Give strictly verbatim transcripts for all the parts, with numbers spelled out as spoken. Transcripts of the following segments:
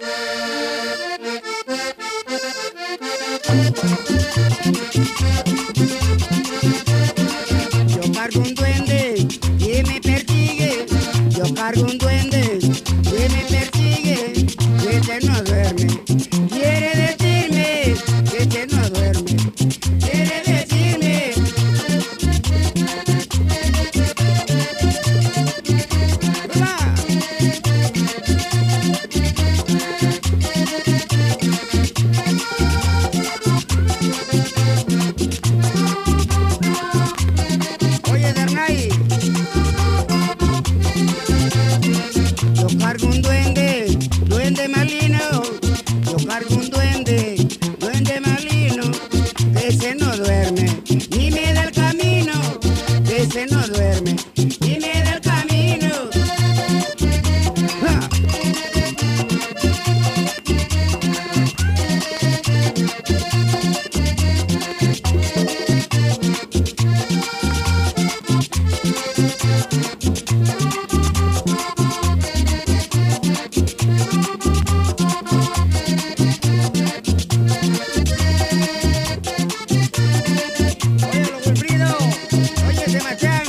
Yo cargo un duende que me persigue, yo cargo un duende que me persigue, que este no duerme, quiere decirme que este no duerme, quiere decirme. ¡Hola! Oye, Dernay, yo cargo un duende, duende malino, yo cargo un duende, duende malino, que ese no duerme, ni me da el camino, que ese no duerme, ni me da el camino. ¡Ja! Oye, los Wilfrido, oye, Sebastián.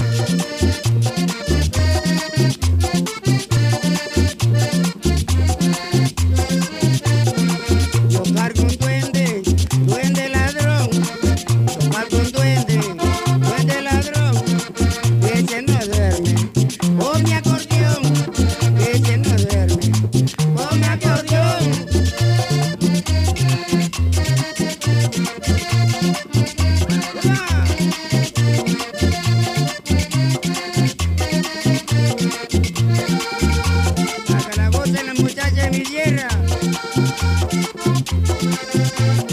Yo cargo un duende, duende ladrón. Yo cargo un duende, duende ladrón. Que ese no duerme. Con mi acordeón, que ese no duerme. Con mi acordeón. ¡Hola! Saca la voz de la muchacha de mi tierra.